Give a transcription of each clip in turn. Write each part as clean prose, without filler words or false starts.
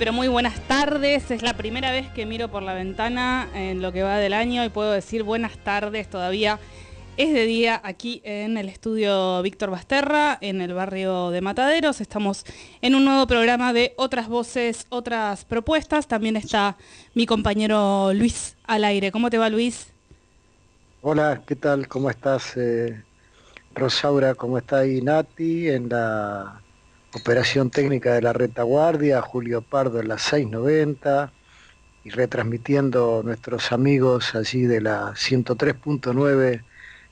pero muy buenas tardes. Es la primera vez que miro por la ventana en lo que va del año y puedo decir buenas tardes. Todavía es de día aquí en el estudio Víctor Basterra, en el barrio de Mataderos. Estamos en un nuevo programa de Otras Voces, Otras Propuestas. También está mi compañero Luis al aire. ¿Cómo te va, Luis? Hola, ¿qué tal? ¿Cómo estás, Rosaura? ¿Cómo está ahí Nati en la operación técnica de la retaguardia? Julio Pardo en la 690 y retransmitiendo nuestros amigos allí de la 103.9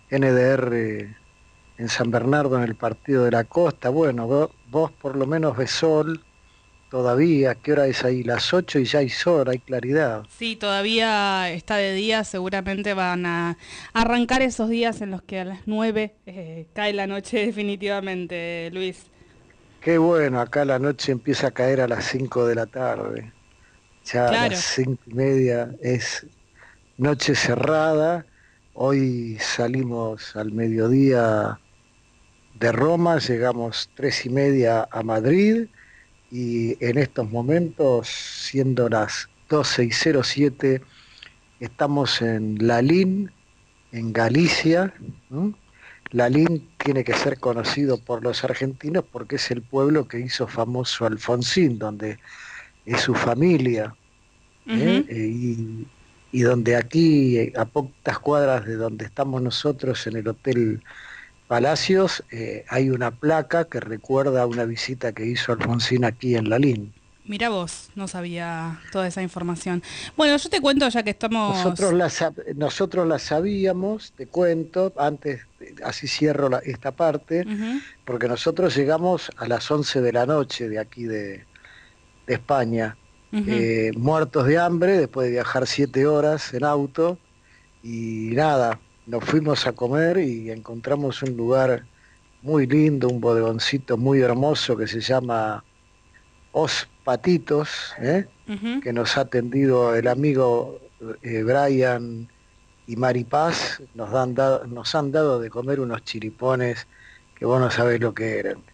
NDR en San Bernardo en el Partido de la Costa. Bueno, vos por lo menos ves sol todavía. ¿Qué hora es ahí? Las 8 y ya hay sol, hay claridad. Sí, todavía está de día. Seguramente van a arrancar esos días en los que a las 9 cae la noche definitivamente, Luis. Qué bueno, acá la noche empieza a caer a las 5 de la tarde. Ya a las Claro. 5:30 es noche cerrada. Hoy salimos al mediodía de Roma, llegamos 3:30 a Madrid y en estos momentos, siendo las 12:07, estamos en Lalín, en Galicia. ¿No? Lalín tiene que ser conocido por los argentinos porque es el pueblo que hizo famoso Alfonsín, donde es su familia. ¿Eh? Ujú. Y donde aquí, a pocas cuadras de donde estamos nosotros, en el Hotel Palacios, hay una placa que recuerda una visita que hizo Alfonsín aquí en Lalín. Mira vos, no sabía toda esa información. Bueno, yo te cuento ya que estamos... Nosotros la sabíamos, te cuento, así cierro esta parte, Ujú, porque nosotros llegamos a las 11 de la noche de aquí de España, ujú. muertos de hambre, después de viajar 7 horas en auto. Y nada, nos fuimos a comer y encontramos un lugar muy lindo, un bodegoncito muy hermoso que se llama Os Patitos, Ujú. que nos ha atendido el amigo Brian y Mari Paz. Nos han dado de comer unos chiripones que vos no sabés lo que eran.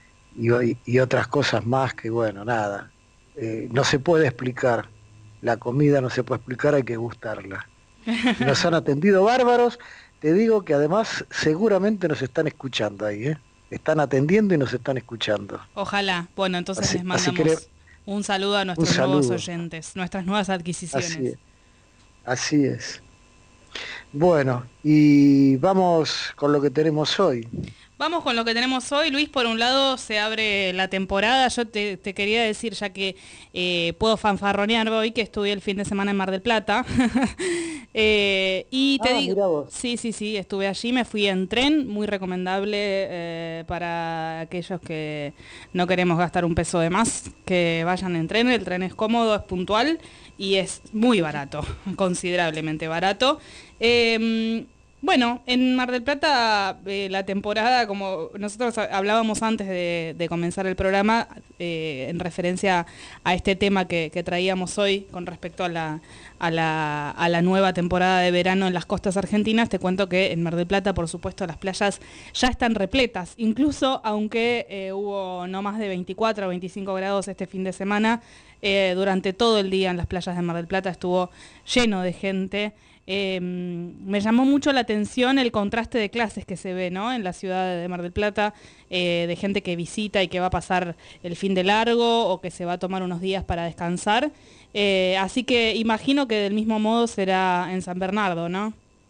Y otras cosas más que, bueno, nada, no se puede explicar. La comida no se puede explicar, hay que gustarla. Y nos han atendido bárbaros. Te digo que además seguramente nos están escuchando ahí, ¿eh? Están atendiendo y nos están escuchando. Ojalá. Bueno, entonces les Así que mandamos un saludo a un nuestros nuevos saludo. oyentes, nuestras nuevas Así adquisiciones. es, así es. Bueno, y vamos con lo que tenemos hoy. Vamos con lo que tenemos hoy, Luis. Por un lado se abre la temporada. Yo te quería decir, ya que puedo fanfarronear hoy, que estuve el fin de semana en Mar del Plata. Y te Ah, digo, mira vos. sí, estuve allí, me fui en tren, muy recomendable para aquellos que no queremos gastar un peso de más, que vayan en tren. El tren es cómodo, es puntual y es muy barato, considerablemente barato. Bueno, en Mar del Plata la temporada, como nosotros hablábamos antes de comenzar el programa, en referencia a este tema que traíamos hoy con respecto a la nueva temporada de verano en las costas argentinas, te cuento que en Mar del Plata, por supuesto, las playas ya están repletas, incluso aunque hubo no más de 24 o 25 grados este fin de semana, durante todo el día en las playas de Mar del Plata estuvo lleno de gente. Me llamó mucho la atención el contraste de clases que se ve, ¿no?, en la ciudad de Mar del Plata, de gente que visita y que va a pasar el fin de largo o que se va a tomar unos días para descansar. Así que imagino que del mismo modo será en San Bernardo, ¿no?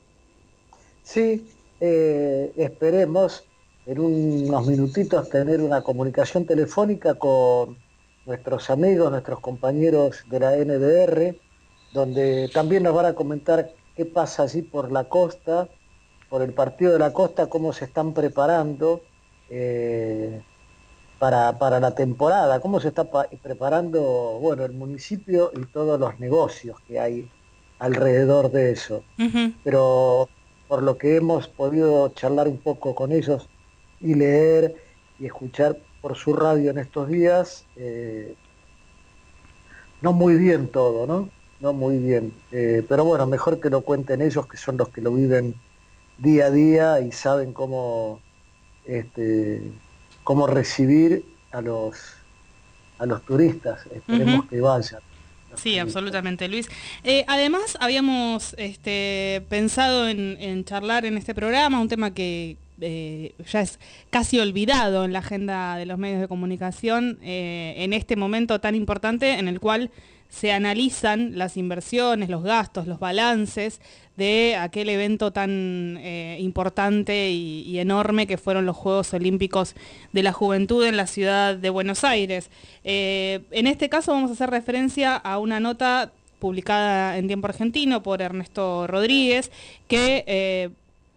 Sí, esperemos en unos minutitos tener una comunicación telefónica con nuestros amigos, nuestros compañeros de la NDR, donde también nos van a comentar qué pasa allí por la costa, por el partido de la costa, cómo se están preparando eh, para la temporada, cómo se está preparando, bueno, el municipio y todos los negocios que hay alrededor de eso. Ujú. Pero por lo que hemos podido charlar un poco con ellos y leer y escuchar por su radio en estos días, no muy bien todo, ¿no? No muy bien. Pero bueno, mejor que lo cuenten ellos, que son los que lo viven día a día y saben este, cómo recibir a los turistas. Esperemos que vayan. Sí, absolutamente, Luis. Además, habíamos pensado en charlar en este programa un tema que ya es casi olvidado en la agenda de los medios de comunicación en este momento tan importante en el cual se analizan las inversiones, los gastos, los balances de aquel evento tan importante y enorme que fueron los Juegos Olímpicos de la Juventud en la ciudad de Buenos Aires. En este caso vamos a hacer referencia a una nota publicada en Tiempo Argentino por Ernesto Rodríguez que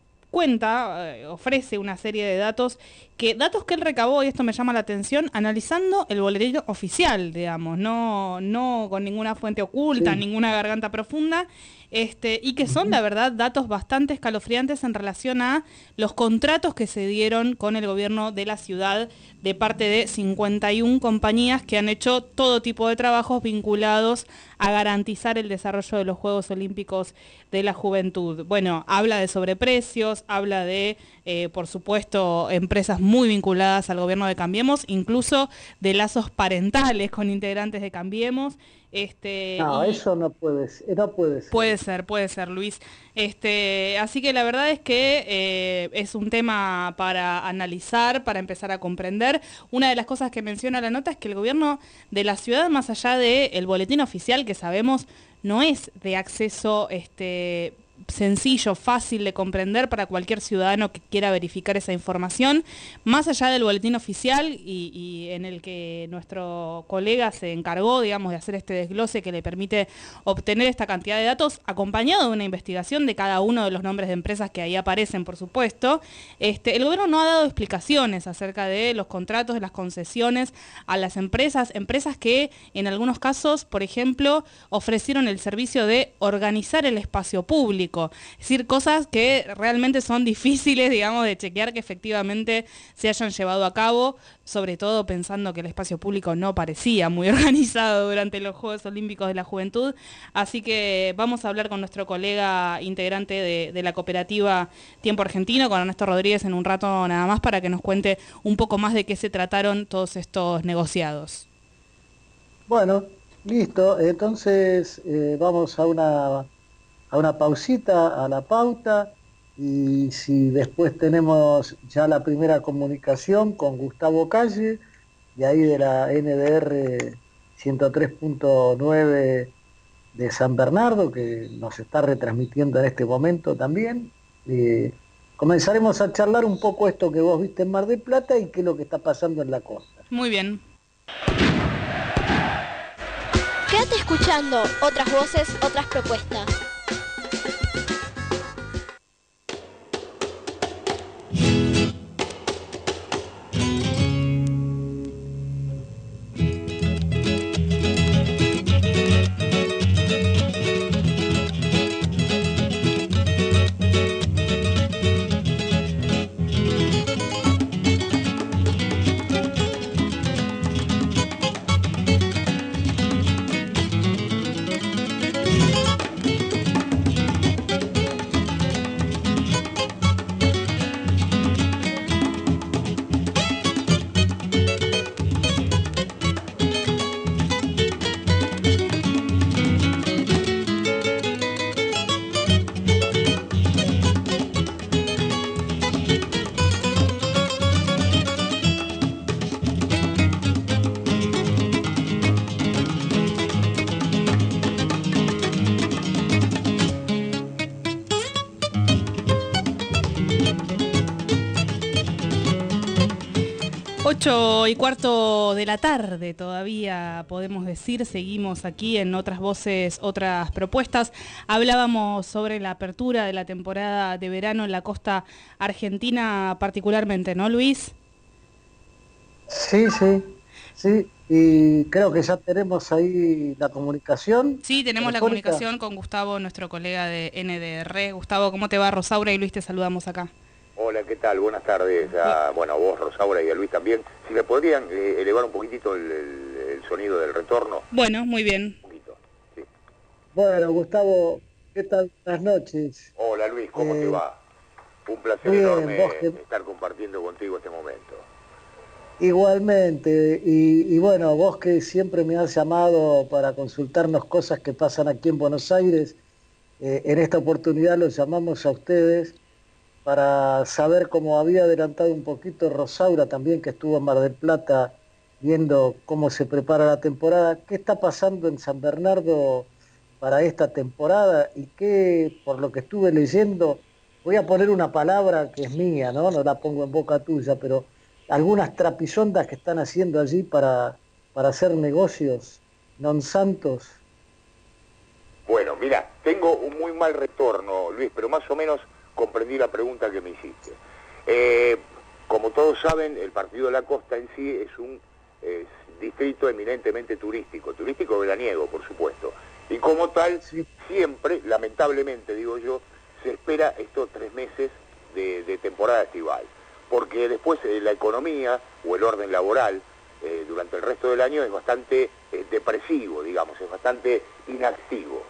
cuenta, ofrece una serie de datos que él recabó, y esto me llama la atención, analizando el boletín oficial, digamos, no con ninguna fuente oculta, sí, ninguna garganta profunda, y que son, la verdad, datos bastante escalofriantes en relación a los contratos que se dieron con el gobierno de la ciudad de parte de 51 compañías que han hecho todo tipo de trabajos vinculados a garantizar el desarrollo de los Juegos Olímpicos de la Juventud. Bueno, habla de sobreprecios, habla de, por supuesto, empresas muy vinculadas al gobierno de Cambiemos, incluso de lazos parentales con integrantes de Cambiemos. No, eso no puede ser. Puede ser, Luis. Así que la verdad es que es un tema para analizar, para empezar a comprender. Una de las cosas que menciona la nota es que el gobierno de la ciudad, más allá del boletín oficial, que sabemos no es de acceso sencillo, fácil de comprender para cualquier ciudadano que quiera verificar esa información, más allá del boletín oficial y en el que nuestro colega se encargó, digamos, de hacer este desglose que le permite obtener esta cantidad de datos, acompañado de una investigación de cada uno de los nombres de empresas que ahí aparecen, por supuesto. El gobierno no ha dado explicaciones acerca de los contratos, de las concesiones a las empresas que en algunos casos, por ejemplo, ofrecieron el servicio de organizar el espacio público. Es decir, cosas que realmente son difíciles, digamos, de chequear que efectivamente se hayan llevado a cabo, sobre todo pensando que el espacio público no parecía muy organizado durante los Juegos Olímpicos de la Juventud. Así que vamos a hablar con nuestro colega integrante de la cooperativa Tiempo Argentino, con Ernesto Rodríguez, en un rato nada más, para que nos cuente un poco más de qué se trataron todos estos negociados. Bueno, listo. Entonces vamos a una pausita, a la pauta, y si después tenemos ya la primera comunicación con Gustavo Calle, de ahí de la NDR 103.9 de San Bernardo, que nos está retransmitiendo en este momento también, comenzaremos a charlar un poco esto que vos viste en Mar del Plata y qué es lo que está pasando en la costa. Muy bien. Quédate escuchando otras voces, otras propuestas. Ocho y cuarto de la tarde todavía podemos decir, seguimos aquí en Otras Voces, Otras Propuestas. Hablábamos sobre la apertura de la temporada de verano en la costa argentina particularmente, ¿no, Luis? Sí, y creo que ya tenemos ahí la comunicación. Sí, tenemos la comunicación con Gustavo, nuestro colega de NDR. Gustavo, ¿cómo te va? Rosaura y Luis te saludamos acá. Hola, ¿qué tal? Buenas tardes. Bueno, a vos, Rosaura, y a Luis también. Si me podrían elevar un poquitito el sonido del retorno. Bueno, muy bien. Un poquito, sí. Bueno, Gustavo, ¿qué tal? Buenas noches. Hola, Luis, ¿cómo te va? Un placer enorme estar compartiendo contigo este momento. Igualmente, y bueno, vos que siempre me has llamado para consultarnos cosas que pasan aquí en Buenos Aires, en esta oportunidad los llamamos a ustedes para saber cómo había adelantado un poquito Rosaura también, que estuvo en Mar del Plata viendo cómo se prepara la temporada, qué está pasando en San Bernardo para esta temporada y qué, por lo que estuve leyendo, voy a poner una palabra que es mía, ¿no? No la pongo en boca tuya, pero algunas trapisondas que están haciendo allí para hacer negocios non santos. Bueno, mira, tengo un muy mal retorno, Luis, pero más o menos comprendí la pregunta que me hiciste. Como todos saben, el Partido de la Costa en sí es un distrito eminentemente turístico veraniego, por supuesto. Y como tal, Sí. siempre, lamentablemente, digo yo, se espera estos 3 meses de temporada estival. Porque después la economía o el orden laboral durante el resto del año es bastante depresivo, digamos, es bastante inactivo.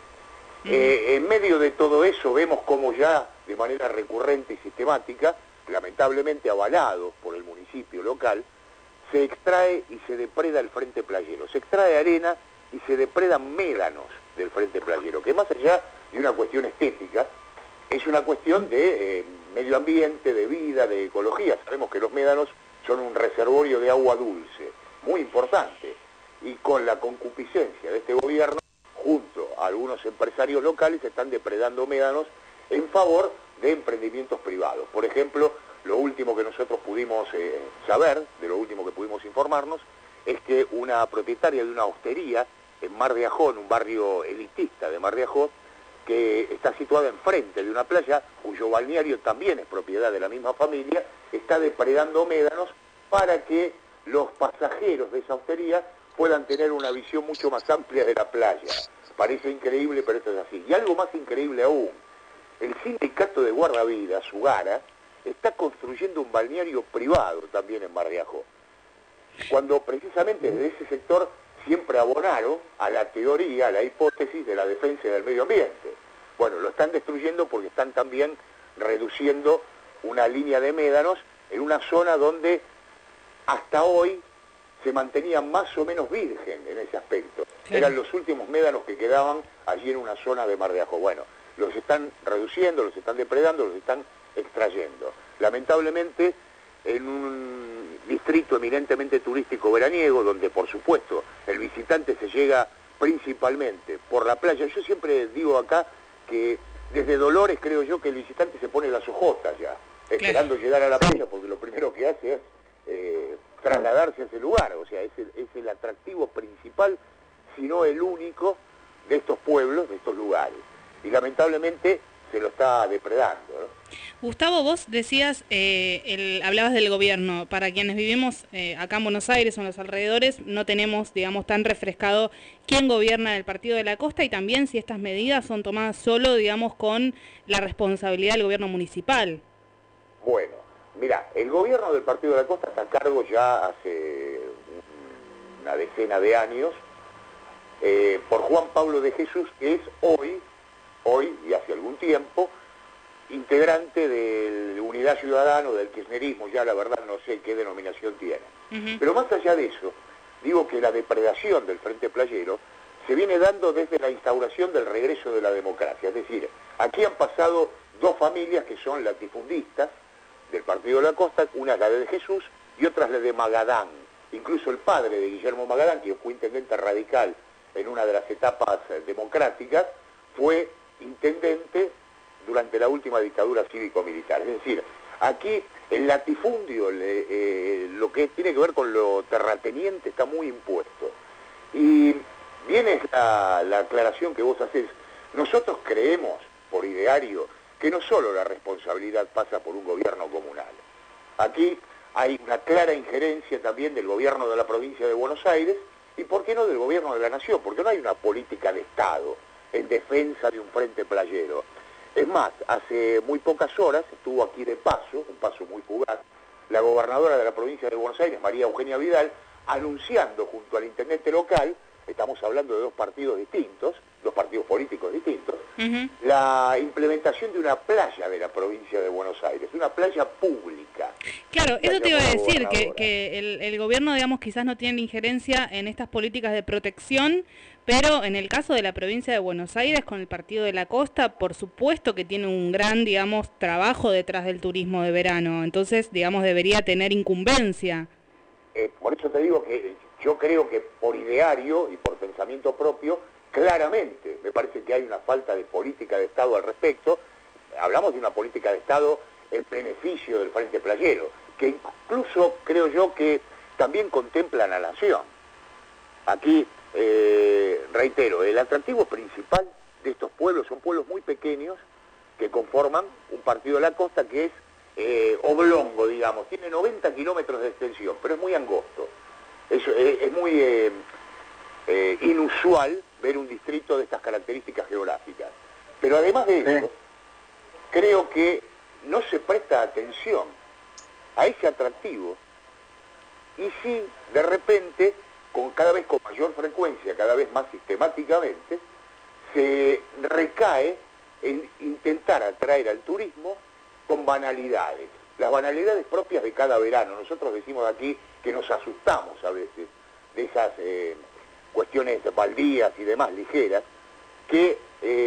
En medio de todo eso vemos como ya de manera recurrente y sistemática, lamentablemente avalados por el municipio local, se extrae y se depreda el frente playero. Se extrae arena y se depredan médanos del frente playero, que más allá de una cuestión estética, es una cuestión de medio ambiente, de vida, de ecología. Sabemos que los médanos son un reservorio de agua dulce, muy importante, y con la concupiscencia de este gobierno, junto a algunos empresarios locales, están depredando médanos en favor de emprendimientos privados. Por ejemplo, lo último que nosotros pudimos saber, de lo último que pudimos informarnos, es que una propietaria de una hostería en Mar de Ajó, en un barrio elitista de Mar de Ajó, que está situada enfrente de una playa, cuyo balneario también es propiedad de la misma familia, está depredando médanos para que los pasajeros de esa hostería puedan tener una visión mucho más amplia de la playa. Parece increíble, pero esto es así. Y algo más increíble aún, el sindicato de guardavidas, Sugara, está construyendo un balneario privado también en Mar de Ajó, cuando precisamente desde ese sector siempre abonaron a la teoría, a la hipótesis de la defensa del medio ambiente. Bueno, lo están destruyendo porque están también reduciendo una línea de médanos en una zona donde hasta hoy se mantenía más o menos virgen en ese aspecto. Claro. Eran los últimos médanos que quedaban allí en una zona de Mar de Ajó. Bueno, los están reduciendo, los están depredando, los están extrayendo. Lamentablemente, en un distrito eminentemente turístico veraniego, donde por supuesto el visitante se llega principalmente por la playa. Yo siempre digo acá que desde Dolores creo yo que el visitante se pone las ojotas ya, esperando llegar a la playa, porque lo primero que hace es trasladarse a ese lugar. O sea, es el atractivo principal, si no el único, de estos pueblos, de estos lugares. Y lamentablemente se lo está depredando, ¿no? Gustavo, vos decías, hablabas del gobierno. Para quienes vivimos acá en Buenos Aires o en los alrededores, no tenemos, digamos, tan refrescado quién gobierna el Partido de la Costa y también si estas medidas son tomadas solo, digamos, con la responsabilidad del gobierno municipal. Bueno, mira, el gobierno del Partido de la Costa está a cargo ya hace una decena de años por Juan Pablo de Jesús, que es hoy y hace algún tiempo, integrante de Unidad Ciudadana o del kirchnerismo, ya la verdad no sé qué denominación tiene. Pero más allá de eso, digo que la depredación del Frente Playero se viene dando desde la instauración del regreso de la democracia. Es decir, aquí han pasado dos familias que son latifundistas del Partido de la Costa, una es la de Jesús y otra es la de Magadán. Incluso el padre de Guillermo Magadán, que fue intendente radical en una de las etapas democráticas, fue intendente durante la última dictadura cívico-militar. Es decir, aquí el latifundio, lo que tiene que ver con lo terrateniente, está muy impuesto. Y viene la aclaración que vos hacés. Nosotros creemos, por ideario, que no solo la responsabilidad pasa por un gobierno comunal. Aquí hay una clara injerencia también del gobierno de la provincia de Buenos Aires y, ¿por qué no, del gobierno de la nación? Porque no hay una política de Estado en defensa de un frente playero. Es más, hace muy pocas horas estuvo aquí de paso, un paso muy fugaz, la gobernadora de la provincia de Buenos Aires, María Eugenia Vidal, anunciando junto al intendente local, estamos hablando de dos partidos distintos, dos partidos políticos distintos, la implementación de una playa de la provincia de Buenos Aires, una playa pública. Claro, eso te iba a Gracias, decir, gobernadora. que el gobierno, digamos, quizás no tiene injerencia en estas políticas de protección, pero en el caso de la provincia de Buenos Aires, con el Partido de la Costa, por supuesto que tiene un gran, digamos, trabajo detrás del turismo de verano, entonces, digamos, debería tener incumbencia. Por eso te digo que yo creo que por ideario y por pensamiento propio, claramente me parece que hay una falta de política de Estado al respecto. Hablamos de una política de Estado en beneficio del Frente Playero, que incluso creo yo que también contempla a la nación. Aquí, reitero, el atractivo principal de estos pueblos son pueblos muy pequeños que conforman un partido de la costa que es oblongo, digamos, tiene 90 kilómetros de extensión, pero es muy angosto. Es muy inusual ver un distrito de estas características geográficas. Pero además de eso, creo que no se presta atención a ese atractivo y sí, de repente, cada vez con mayor frecuencia, cada vez más sistemáticamente, se recae en intentar atraer al turismo con banalidades, las banalidades propias de cada verano. Nosotros decimos aquí que nos asustamos a veces de esas cuestiones baldías y demás ligeras que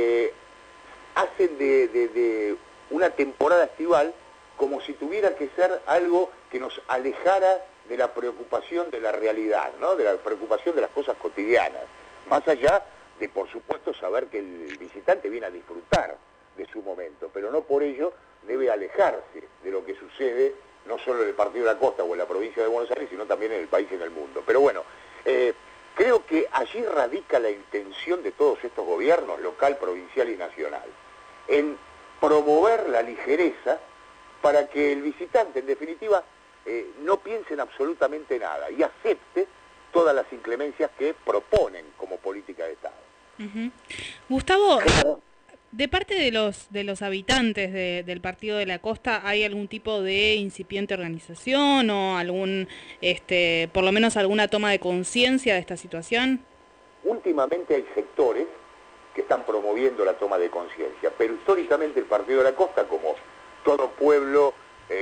hacen de una temporada estival como si tuviera que ser algo que nos alejara de la preocupación de la realidad, ¿no? De la preocupación de las cosas cotidianas, más allá de, por supuesto, saber que el visitante viene a disfrutar de su momento, pero no por ello debe alejarse de lo que sucede no solo en el Partido de la Costa o en la provincia de Buenos Aires, sino también en el país y en el mundo. Pero bueno, creo que allí radica la intención de todos estos gobiernos, local, provincial y nacional, en promover la ligereza para que el visitante, en definitiva, no piense en absolutamente nada y acepte todas las inclemencias que proponen como política de Estado. Gustavo, de parte de los habitantes del Partido de la Costa, ¿hay algún tipo de incipiente organización o algún, por lo menos alguna toma de conciencia de esta situación? Últimamente hay sectores que están promoviendo la toma de conciencia, pero históricamente el Partido de la Costa, como todo pueblo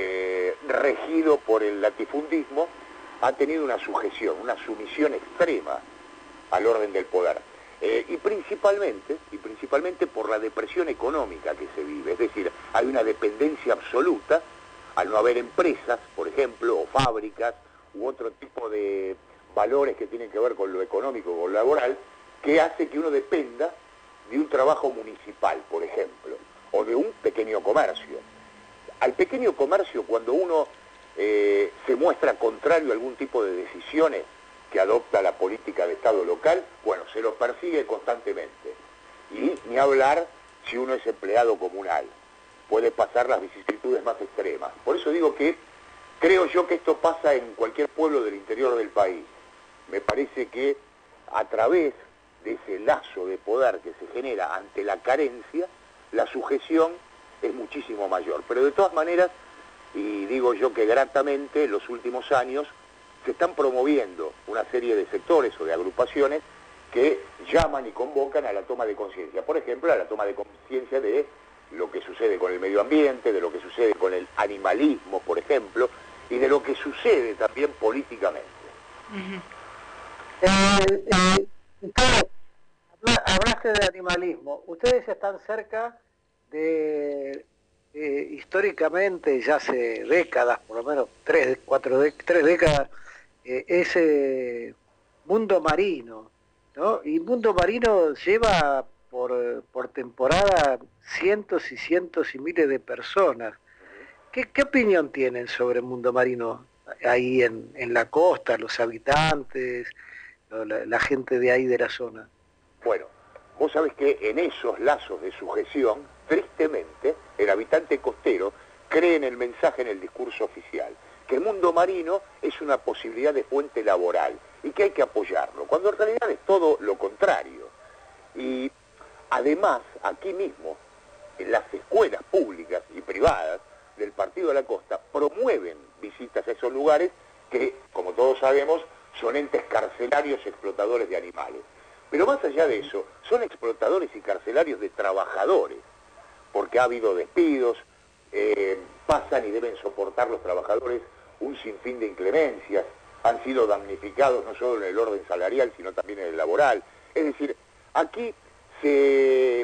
regido por el latifundismo, ha tenido una sujeción, una sumisión extrema al orden del poder. Y principalmente por la depresión económica que se vive, es decir, hay una dependencia absoluta al no haber empresas, por ejemplo, o fábricas, u otro tipo de valores que tienen que ver con lo económico o lo laboral, que hace que uno dependa de un trabajo municipal, por ejemplo, o de un pequeño comercio. Al pequeño comercio, cuando uno se muestra contrario a algún tipo de decisiones que adopta la política de Estado local, bueno, se lo persigue constantemente. Y ni hablar si uno es empleado comunal. Puede pasar las vicisitudes más extremas. Por eso digo que creo yo que esto pasa en cualquier pueblo del interior del país. Me parece que a través de ese lazo de poder que se genera ante la carencia, la sujeción es muchísimo mayor. Pero de todas maneras, y digo yo que gratamente, en los últimos años se están promoviendo una serie de sectores o de agrupaciones que llaman y convocan a la toma de conciencia. Por ejemplo, a la toma de conciencia de lo que sucede con el medio ambiente, de lo que sucede con el animalismo, por ejemplo, y de lo que sucede también políticamente. Hablaste de animalismo. Ustedes están cerca de, históricamente, ya hace décadas, por lo menos 3 décadas, ese mundo marino, ¿no? Y mundo marino lleva por temporada cientos y cientos y miles de personas. ¿Qué opinión tienen sobre el mundo marino ahí en la costa, los habitantes, la gente de ahí de la zona? Bueno, vos sabés que en esos lazos de sujeción, tristemente, el habitante costero cree en el mensaje en el discurso oficial, que el mundo marino es una posibilidad de fuente laboral y que hay que apoyarlo, cuando en realidad es todo lo contrario. Y además, aquí mismo, en las escuelas públicas y privadas del Partido de la Costa promueven visitas a esos lugares que, como todos sabemos, son entes carcelarios explotadores de animales. Pero más allá de eso, son explotadores y carcelarios de trabajadores, porque ha habido despidos, pasan y deben soportar los trabajadores un sinfín de inclemencias, han sido damnificados no solo en el orden salarial, sino también en el laboral. Es decir, aquí se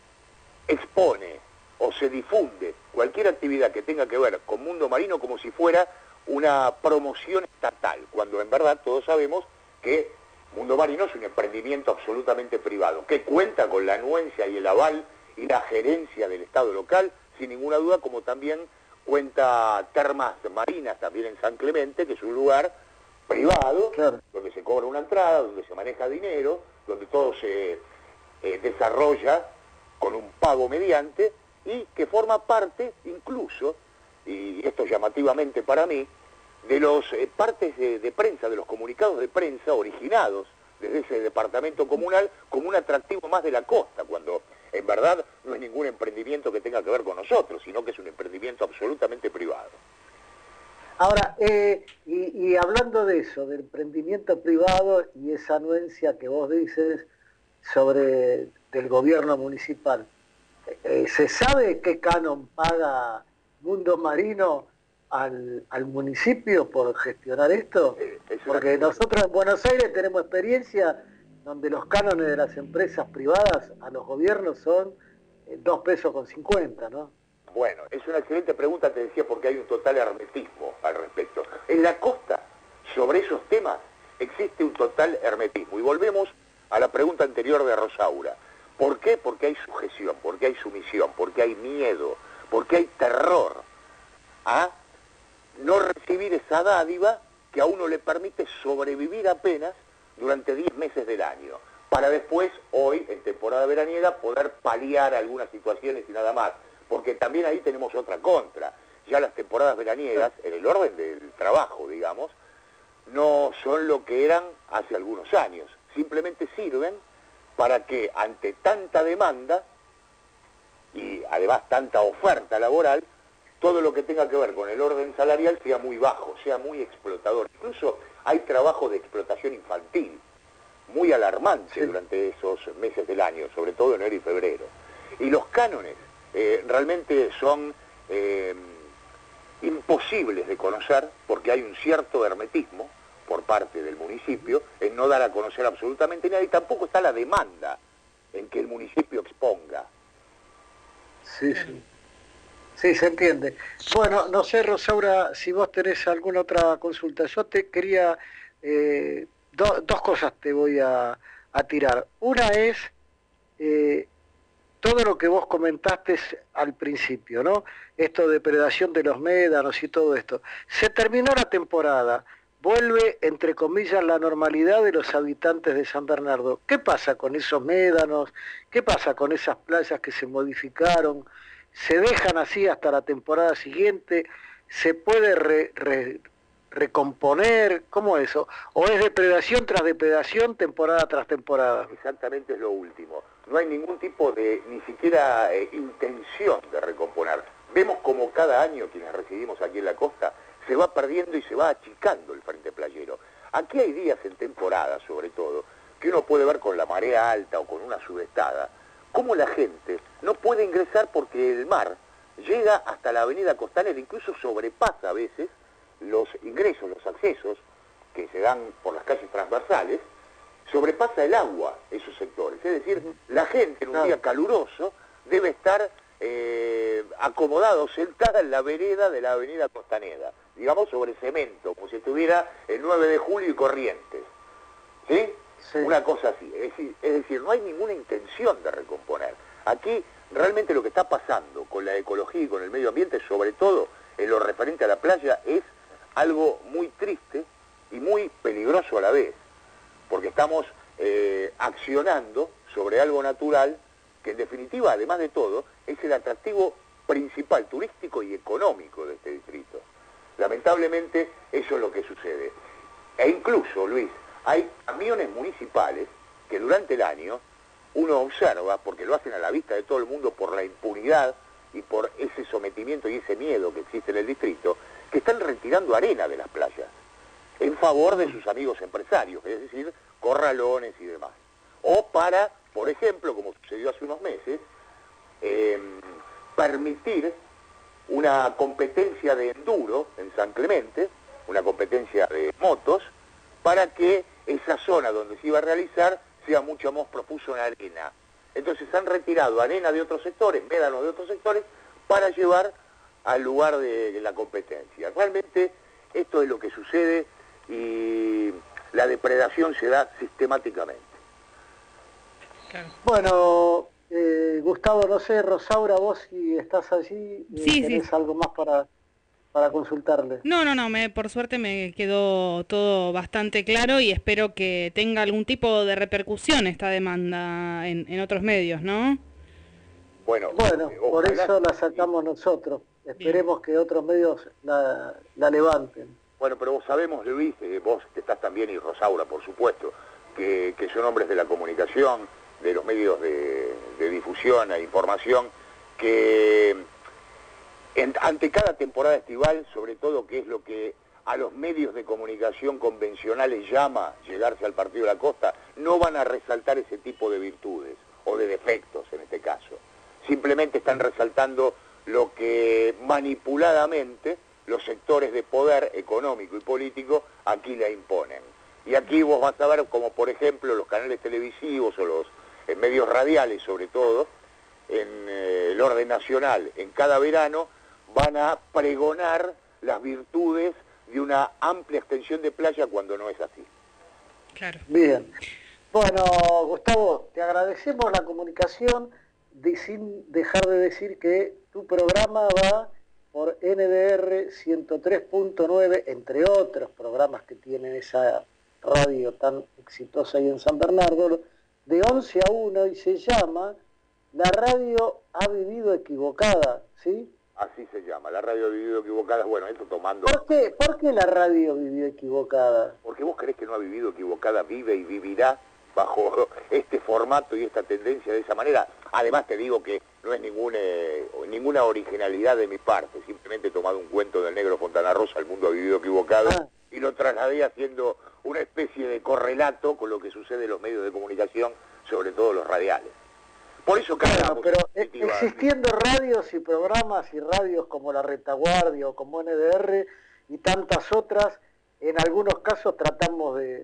expone o se difunde cualquier actividad que tenga que ver con mundo marino como si fuera una promoción estatal, cuando en verdad todos sabemos que Mundo Marino es un emprendimiento absolutamente privado, que cuenta con la anuencia y el aval y la gerencia del Estado local, sin ninguna duda, como también cuenta Termas Marinas, también en San Clemente, que es un lugar privado, claro, donde se cobra una entrada, donde se maneja dinero, donde todo se desarrolla con un pago mediante, y que forma parte incluso, y esto llamativamente para mí, de los partes de prensa, de los comunicados de prensa originados desde ese departamento comunal como un atractivo más de la costa, cuando en verdad no es ningún emprendimiento que tenga que ver con nosotros, sino que es un emprendimiento absolutamente privado. Ahora, y hablando de eso, del emprendimiento privado y esa anuencia que vos dices sobre del gobierno municipal, ¿se sabe qué canon paga Mundo Marino al municipio por gestionar esto? Porque nosotros en Buenos Aires tenemos experiencia donde los cánones de las empresas privadas a los gobiernos son 2,50 pesos, ¿no? Bueno, es una excelente pregunta, te decía, porque hay un total hermetismo al respecto. En la costa, sobre esos temas, existe un total hermetismo. Y volvemos a la pregunta anterior de Rosaura. ¿Por qué? Porque hay sujeción, porque hay sumisión, porque hay miedo, porque hay terror a no recibir esa dádiva que a uno le permite sobrevivir apenas durante 10 meses del año, para después, hoy, en temporada veraniega, poder paliar algunas situaciones y nada más. Porque también ahí tenemos otra contra. Ya las temporadas veraniegas, en el orden del trabajo, digamos, no son lo que eran hace algunos años. Simplemente sirven para que ante tanta demanda y además tanta oferta laboral, todo lo que tenga que ver con el orden salarial sea muy bajo, sea muy explotador. Incluso hay trabajo de explotación infantil, muy alarmante durante esos meses del año, sobre todo enero y febrero. Y los cánones realmente son imposibles de conocer porque hay un cierto hermetismo por parte del municipio en no dar a conocer absolutamente nada, y tampoco está la demanda en que el municipio exponga. Sí, sí. Sí, se entiende. Bueno, no sé, Rosaura, si vos tenés alguna otra consulta. Yo te quería... dos cosas te voy a tirar. Una es... todo lo que vos comentaste al principio, ¿no? Esto de predación de los médanos y todo esto. Se terminó la temporada, vuelve, entre comillas, la normalidad de los habitantes de San Bernardo. ¿Qué pasa con esos médanos? ¿Qué pasa con esas playas que se modificaron? ¿Se dejan así hasta la temporada siguiente? ¿Se puede recomponer? ¿Cómo es eso? ¿O es depredación tras depredación, temporada tras temporada? Exactamente, es lo último. No hay ningún tipo de, ni siquiera intención de recomponer. Vemos como cada año quienes residimos aquí en la costa se va perdiendo y se va achicando el frente playero. Aquí hay días en temporada, sobre todo, que uno puede ver con la marea alta o con una sudestada, cómo la gente no puede ingresar porque el mar llega hasta la avenida Costanera, incluso sobrepasa a veces los ingresos, los accesos que se dan por las calles transversales, sobrepasa el agua esos sectores. Es decir, la gente en un día caluroso debe estar acomodado, sentada en la vereda de la avenida Costanera, digamos sobre cemento, como si estuviera el 9 de julio y Corrientes. ¿Sí? Sí. Una cosa así. Es decir, no hay ninguna intención de recomponer. Aquí realmente lo que está pasando con la ecología y con el medio ambiente, sobre todo en lo referente a la playa, es algo muy triste y muy peligroso a la vez, porque estamos accionando sobre algo natural que en definitiva, además de todo, es el atractivo principal turístico y económico de este distrito. Lamentablemente eso es lo que sucede. E incluso, Luis, hay camiones municipales que durante el año uno observa, porque lo hacen a la vista de todo el mundo por la impunidad y por ese sometimiento y ese miedo que existe en el distrito, que están retirando arena de las playas en favor de sus amigos empresarios, es decir, corralones y demás. O para, por ejemplo, como sucedió hace unos meses, permitir una competencia de enduro en San Clemente, una competencia de motos, para que esa zona donde se iba a realizar sea mucho más profuso en arena. Entonces han retirado arena de otros sectores, médanos de otros sectores, para llevar al lugar de la competencia. Realmente esto es lo que sucede y la depredación se da sistemáticamente. Claro. Bueno, Gustavo, no sé, Rosaura, vos si estás allí, ¿tenés algo más para consultarle? No, por suerte me quedó todo bastante claro y espero que tenga algún tipo de repercusión esta demanda en otros medios, ¿no? Bueno, por eso la sacamos nosotros. Esperemos que otros medios la levanten. Bueno, pero vos sabemos, Luis, vos que estás también, y Rosaura, por supuesto, que son hombres de la comunicación, de los medios de difusión e información, que ante cada temporada estival, sobre todo, que es lo que a los medios de comunicación convencionales llama llegarse al Partido de la Costa, no van a resaltar ese tipo de virtudes, o de defectos en este caso. Simplemente están resaltando lo que manipuladamente los sectores de poder económico y político aquí le imponen. Y aquí vos vas a ver como, por ejemplo, los canales televisivos o los medios radiales, sobre todo, en el orden nacional, en cada verano, van a pregonar las virtudes de una amplia extensión de playa cuando no es así. Claro. Bien. Bueno, Gustavo, te agradecemos la comunicación, sin dejar de decir que tu programa va por NDR 103.9, entre otros programas que tienen esa radio tan exitosa ahí en San Bernardo, de 11 a 1, y se llama La Radio ha vivido equivocada, ¿sí? Así se llama, la radio ha vivido equivocada. Bueno, esto tomando... ¿Por qué la radio vivió equivocada? Porque vos creés que no ha vivido equivocada, vive y vivirá bajo este formato y esta tendencia de esa manera. Además te digo que no es ninguna originalidad de mi parte, simplemente he tomado un cuento del negro Fontana Rosa, El mundo ha vivido equivocado, y lo trasladé haciendo una especie de correlato con lo que sucede en los medios de comunicación, sobre todo los radiales. Por eso pero existiendo radios y programas y radios como La Retaguardia o como NDR y tantas otras, en algunos casos tratamos de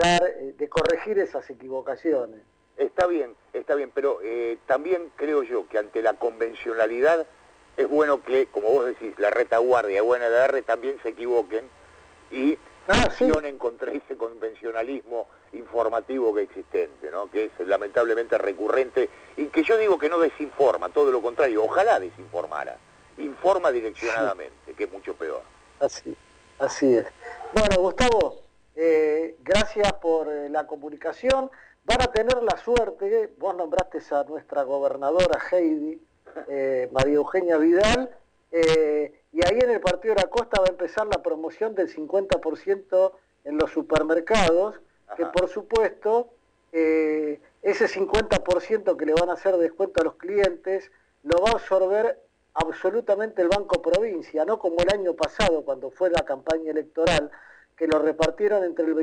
corregir esas equivocaciones. Está bien, pero también creo yo que ante la convencionalidad es bueno que, como vos decís, La Retaguardia o NDR también se equivoquen y accionen contra ese convencionalismo informativo que es existente, ¿no? Que es lamentablemente recurrente y que yo digo que no desinforma, todo lo contrario, ojalá desinformara, informa direccionadamente, que es mucho peor. Así es. Bueno, Gustavo, gracias por la comunicación. Van a tener la suerte, vos nombraste a nuestra gobernadora Heidi, María Eugenia Vidal, y ahí en el Partido de la Costa va a empezar la promoción del 50% en los supermercados, que por supuesto ese 50% que le van a hacer descuento a los clientes lo va a absorber absolutamente el Banco Provincia, no como el año pasado cuando fue la campaña electoral, que lo repartieron entre el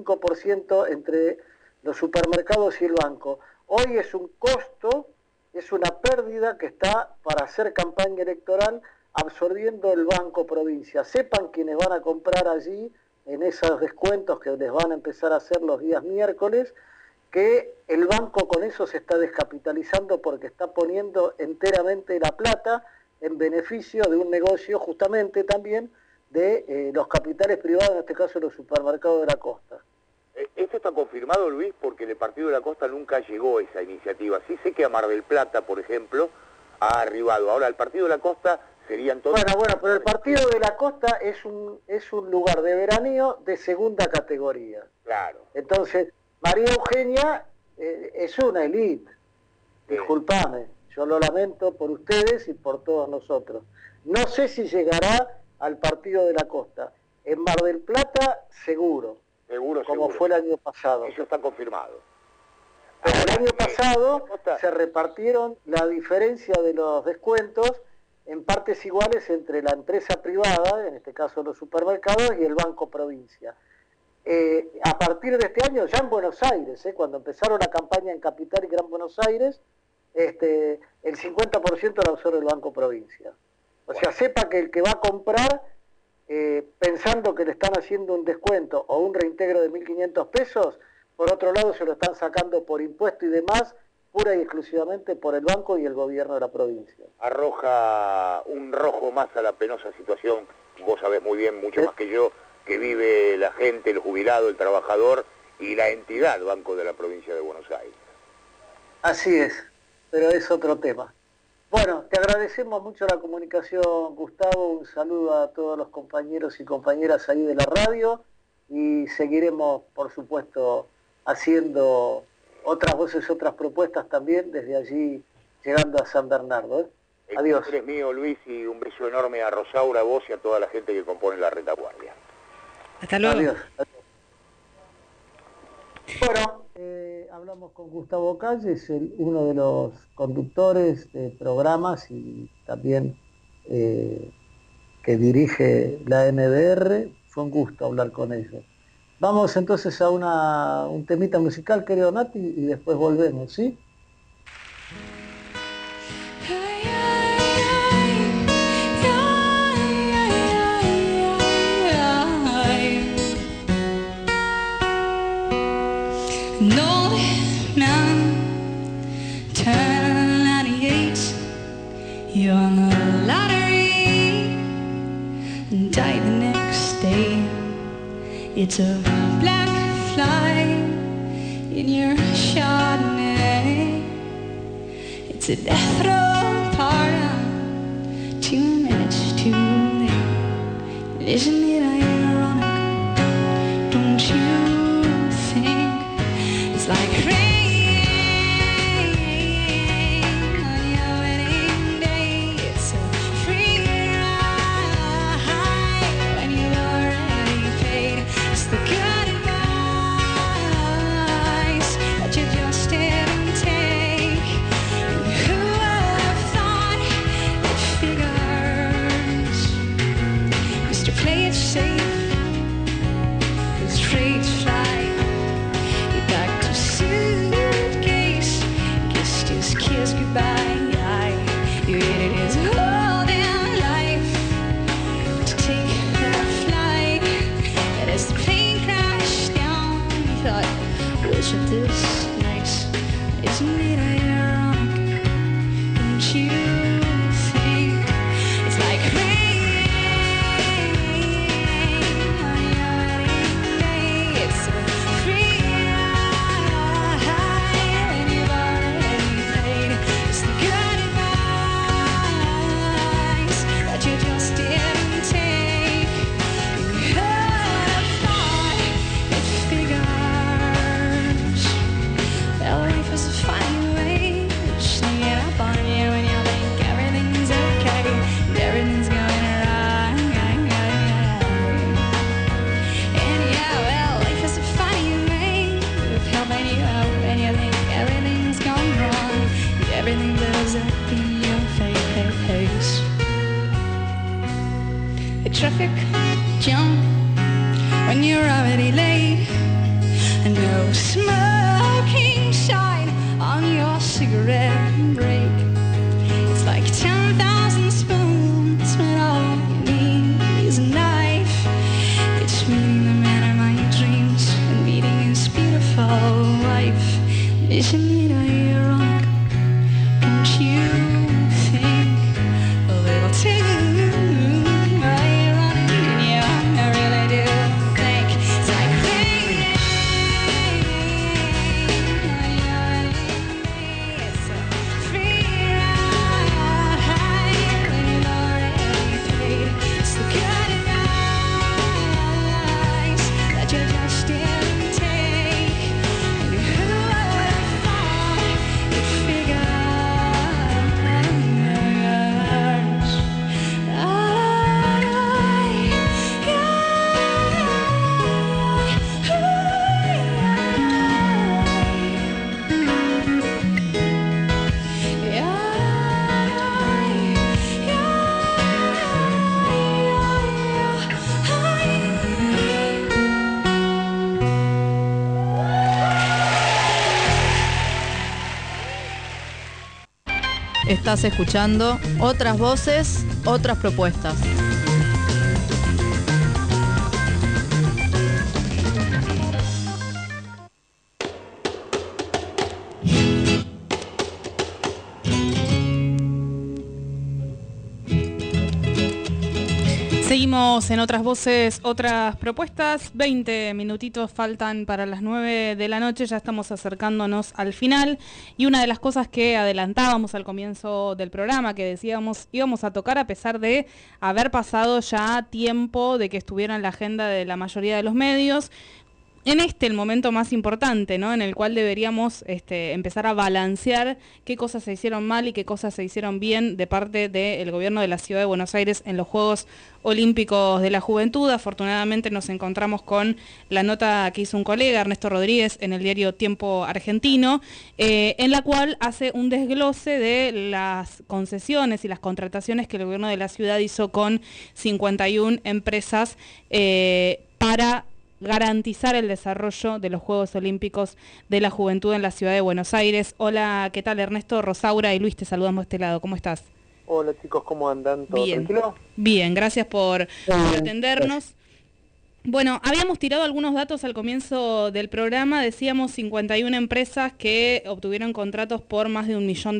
25% entre los supermercados y el banco. Hoy es un costo, es una pérdida que está para hacer campaña electoral absorbiendo el Banco Provincia. Sepan quienes van a comprar allí en esos descuentos que les van a empezar a hacer los días miércoles, que el banco con eso se está descapitalizando porque está poniendo enteramente la plata en beneficio de un negocio justamente también de los capitales privados, en este caso los supermercados de la costa. Esto está confirmado, Luis, porque el Partido de la Costa nunca llegó a esa iniciativa. Sí sé que a Mar del Plata, por ejemplo, ha arribado. Ahora, el Partido de la Costa serían todos... Bueno, pero el Partido de la Costa es un lugar de veraneo de segunda categoría. Claro. Entonces, María Eugenia es una élite. Disculpame, yo lo lamento por ustedes y por todos nosotros. No sé si llegará al Partido de la Costa. En Mar del Plata, seguro. Como fue el año pasado. Eso está confirmado. Pero el año pasado se repartieron la diferencia de los descuentos en partes iguales entre la empresa privada, en este caso los supermercados, y el Banco Provincia. A partir de este año, ya en Buenos Aires, cuando empezaron la campaña en Capital y Gran Buenos Aires, el 50% lo absorbe el Banco Provincia. O sea, sepa que el que va a comprar, pensando que le están haciendo un descuento o un reintegro de 1.500 pesos, por otro lado se lo están sacando por impuesto y demás, pura y exclusivamente por el banco y el gobierno de la provincia. Arroja un rojo más a la penosa situación, vos sabés muy bien, mucho más que yo, que vive la gente, el jubilado, el trabajador y la entidad Banco de la Provincia de Buenos Aires. Así es, pero es otro tema. Bueno, te agradecemos mucho la comunicación, Gustavo, un saludo a todos los compañeros y compañeras ahí de la radio y seguiremos, por supuesto, haciendo otras voces, otras propuestas también desde allí, llegando a San Bernardo. Adiós. Eres mío, Luis, y un beso enorme a Rosaura, a vos y a toda la gente que compone la retaguardia. Hasta luego. Adiós. Bueno, hablamos con Gustavo Calles, uno de los conductores de programas y también que dirige la NDR. Fue un gusto hablar con ellos. Vamos entonces a un temita musical, querido Nati, y después volvemos, ¿sí? You won the lottery and died the next day. It's a black fly in your Chardonnay. It's a death row pardon, 2 minutes too late. Isn't it ironic? Don't you think it's like rain? Traffic jump when you're already late, and no smoking sign on your cigarette break. It's like 10,000 spoons when all you need is a knife. It's meeting the man of my dreams and meeting his beautiful wife. Isn't it ironic? Don't you think a little too? Estás escuchando Otras Voces otras propuestas. Seguimos en Otras Voces, Otras Propuestas. 20 minutitos faltan para las 9 de la noche, ya estamos acercándonos al final. Y una de las cosas que adelantábamos al comienzo del programa, que decíamos íbamos a tocar a pesar de haber pasado ya tiempo de que estuviera en la agenda de la mayoría de los medios, en el momento más importante, ¿no? En el cual deberíamos empezar a balancear qué cosas se hicieron mal y qué cosas se hicieron bien de parte del gobierno de la Ciudad de Buenos Aires en los Juegos Olímpicos de la Juventud. Afortunadamente nos encontramos con la nota que hizo un colega, Ernesto Rodríguez, en el diario Tiempo Argentino, en la cual hace un desglose de las concesiones y las contrataciones que el gobierno de la ciudad hizo con 51 empresas para garantizar el desarrollo de los Juegos Olímpicos de la Juventud en la Ciudad de Buenos Aires. Hola, ¿qué tal, Ernesto? Rosaura y Luis, te saludamos de este lado. ¿Cómo estás? Hola, chicos, ¿cómo andan? ¿Todo tranquilo? Bien, gracias por atendernos. Bueno, habíamos tirado algunos datos al comienzo del programa, decíamos 51 empresas que obtuvieron contratos por más de $1 millón.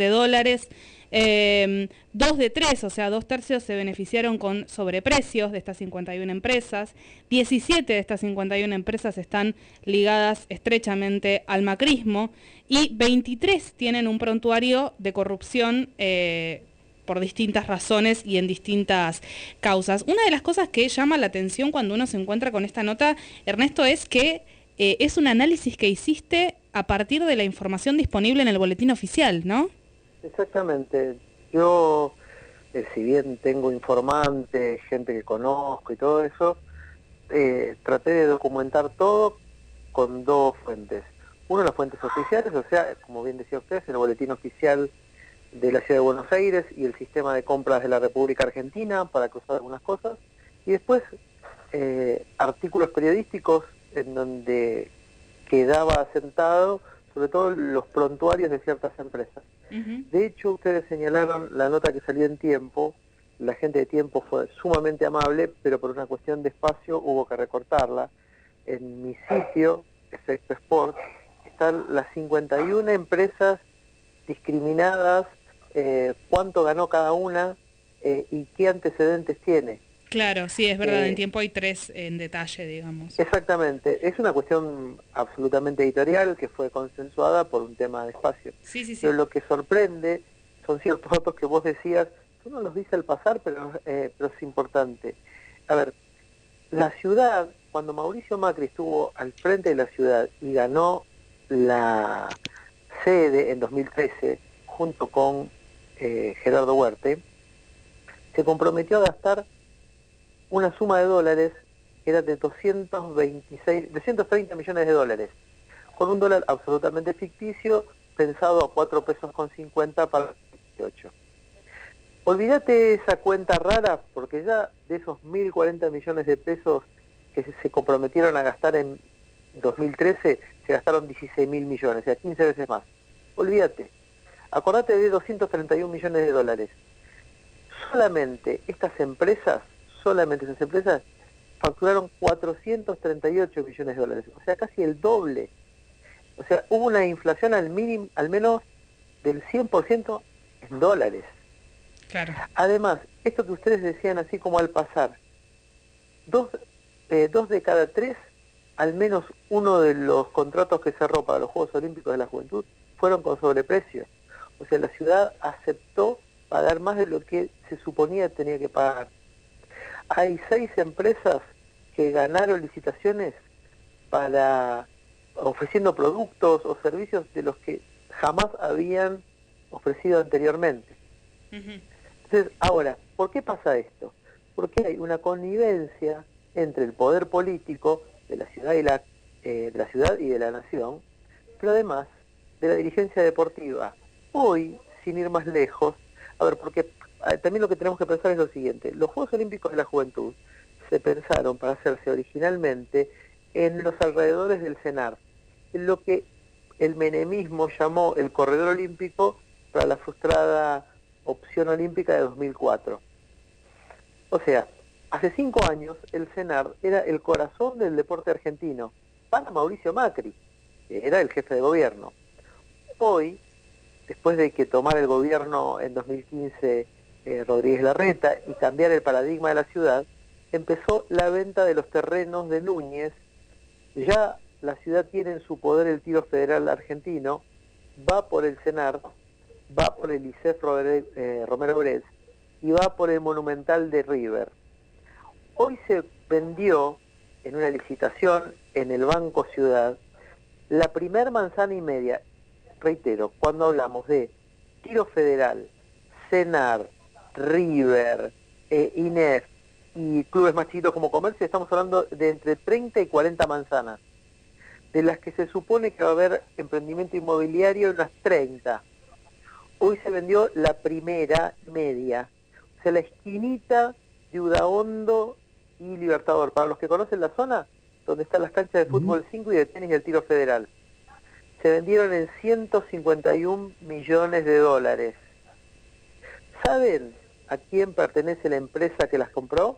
2 de 3, o sea, 2/3 se beneficiaron con sobreprecios de estas 51 empresas. 17 de estas 51 empresas están ligadas estrechamente al macrismo y 23 tienen un prontuario de corrupción por distintas razones y en distintas causas. Una de las cosas que llama la atención cuando uno se encuentra con esta nota, Ernesto, es que es un análisis que hiciste a partir de la información disponible en el boletín oficial, ¿no? Exactamente. Yo, si bien tengo informantes, gente que conozco y todo eso, traté de documentar todo con dos fuentes. Una, las fuentes oficiales, o sea, como bien decía usted, el boletín oficial de la Ciudad de Buenos Aires y el sistema de compras de la República Argentina para cruzar algunas cosas, y después artículos periodísticos en donde quedaba asentado sobre todo los prontuarios de ciertas empresas. De hecho, ustedes señalaron la nota que salió en Tiempo, la gente de Tiempo fue sumamente amable, pero por una cuestión de espacio hubo que recortarla. En mi sitio, Efecto Sport, están las 51 empresas discriminadas, cuánto ganó cada una y qué antecedentes tiene. Claro, sí, es verdad, en Tiempo hay 3 en detalle, digamos. Exactamente, es una cuestión absolutamente editorial que fue consensuada por un tema de espacio. Sí. Pero lo que sorprende son ciertos datos que vos decías, tú no los dices al pasar, pero es importante. A ver, la ciudad, cuando Mauricio Macri estuvo al frente de la ciudad y ganó la sede en 2013, junto con Gerardo Huerte, se comprometió a gastar una suma de dólares que era de 230 millones de dólares, con un dólar absolutamente ficticio, pensado a 4,50 pesos para el 2018. Olvídate esa cuenta rara, porque ya de esos 1.040 millones de pesos que se comprometieron a gastar en 2013, se gastaron 16.000 millones, o sea, 15 veces más. Olvídate. Acordate de 231 millones de dólares. Solamente esas empresas facturaron 438 millones de dólares, o sea, casi el doble. O sea, hubo una inflación al menos del 100% en dólares. Claro. Además, esto que ustedes decían así como al pasar, dos de cada 3, al menos uno de los contratos que cerró para los Juegos Olímpicos de la Juventud fueron con sobreprecio. O sea, la ciudad aceptó pagar más de lo que se suponía tenía que pagar. Hay 6 empresas que ganaron licitaciones para ofreciendo productos o servicios de los que jamás habían ofrecido anteriormente. Entonces, ahora, ¿por qué pasa esto? Porque hay una connivencia entre el poder político de la ciudad y de la nación, pero además de la dirigencia deportiva. Hoy, sin ir más lejos, a ver, porque también lo que tenemos que pensar es lo siguiente: los Juegos Olímpicos de la Juventud se pensaron para hacerse originalmente en los alrededores del CENAR, en lo que el menemismo llamó el corredor olímpico para la frustrada opción olímpica de 2004. O sea, hace 5 años el CENAR era el corazón del deporte argentino para Mauricio Macri, que era el jefe de gobierno. Hoy, después de que tomara el gobierno en 2015 Rodríguez Larreta y cambiar el paradigma de la ciudad, empezó la venta de los terrenos de Núñez. Ya la ciudad tiene en su poder el tiro federal argentino, va por el CENAR, va por el ICEF Romero Brez y va por el Monumental de River. Hoy se vendió en una licitación en el Banco Ciudad la primer manzana y media. Reitero, cuando hablamos de tiro federal, CENAR, River, INEF y clubes más chiquitos como Comercio, estamos hablando de entre 30 y 40 manzanas, de las que se supone que va a haber emprendimiento inmobiliario en las 30. Hoy se vendió la primera media, o sea, la esquinita de Udaondo y Libertador. Para los que conocen la zona, donde están las canchas de fútbol 5 y de tenis y el tiro federal, se vendieron en 151 millones de dólares. ¿Saben a quién pertenece la empresa que las compró?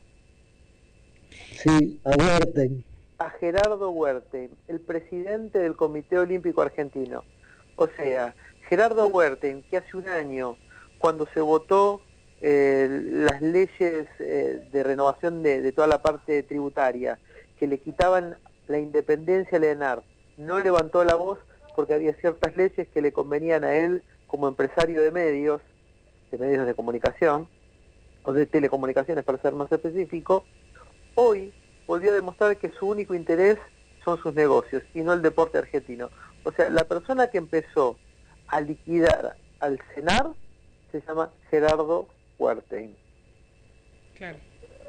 Sí, a Werten. A Gerardo Werten, el presidente del Comité Olímpico Argentino. O sea, Gerardo Werten, que hace un año, cuando se votó las leyes de renovación de toda la parte tributaria, que le quitaban la independencia al ENAR, no levantó la voz porque había ciertas leyes que le convenían a él como empresario de medios de comunicación, o de telecomunicaciones para ser más específico. Hoy volvió a demostrar que su único interés son sus negocios y no el deporte argentino. O sea, la persona que empezó a liquidar al CENAR se llama Gerardo Werten. Claro.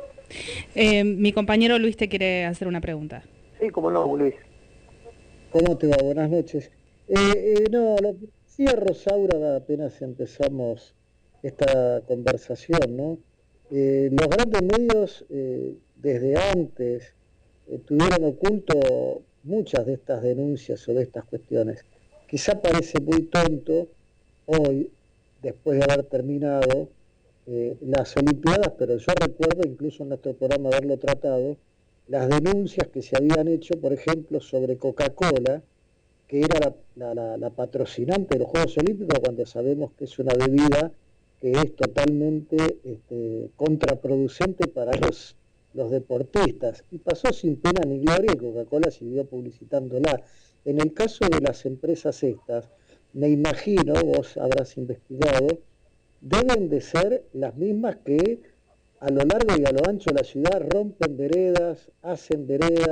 Mi compañero Luis te quiere hacer una pregunta. Sí, cómo no, Luis. ¿Cómo te va? Buenas noches. No, lo que decía Rosaura apenas empezamos esta conversación, ¿no? Los grandes medios desde antes tuvieron oculto muchas de estas denuncias o de estas cuestiones. Quizá parece muy tonto hoy, después de haber terminado las Olimpiadas, pero yo recuerdo incluso en nuestro programa haberlo tratado, las denuncias que se habían hecho, por ejemplo, sobre Coca-Cola, que era la patrocinante de los Juegos Olímpicos, cuando sabemos que es una bebida que es totalmente contraproducente para los deportistas. Y pasó sin pena ni gloria y Coca-Cola siguió publicitándola. En el caso de las empresas estas, me imagino, vos habrás investigado, deben de ser las mismas que a lo largo y a lo ancho de la ciudad rompen veredas, hacen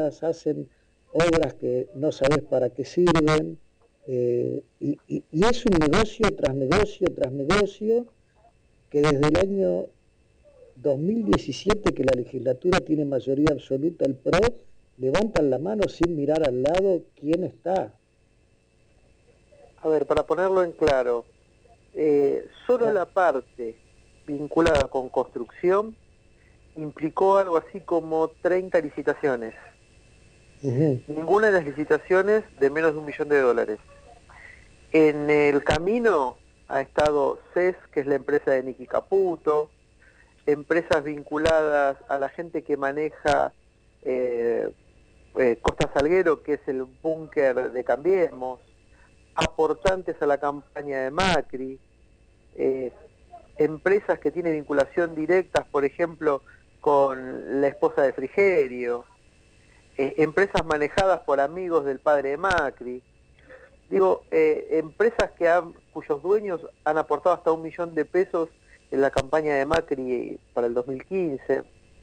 obras que no sabes para qué sirven, y es un negocio tras negocio tras negocio, que desde el año 2017, que la legislatura tiene mayoría absoluta, el PRO, levantan la mano sin mirar al lado quién está. A ver, para ponerlo en claro, solo la parte vinculada con construcción implicó algo así como 30 licitaciones. Uh-huh. Ninguna de las licitaciones de menos de $1 millón. En el camino ha estado CES, que es la empresa de Nicky Caputo, empresas vinculadas a la gente que maneja Costa Salguero, que es el búnker de Cambiemos, aportantes a la campaña de Macri, empresas que tienen vinculación directa, por ejemplo, con la esposa de Frigerio, empresas manejadas por amigos del padre de Macri. Digo, empresas cuyos dueños han aportado hasta $1 millón en la campaña de Macri para el 2015.